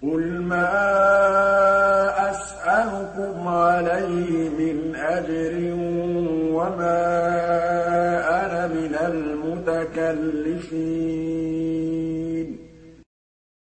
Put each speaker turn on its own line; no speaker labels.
قُلْ مَا أَسْأَلُكُمْ عَلَيْهِ مِنْ أَجْرٍ وَمَا أَنَا مِنَ الْمُتَكَلِّفِينَ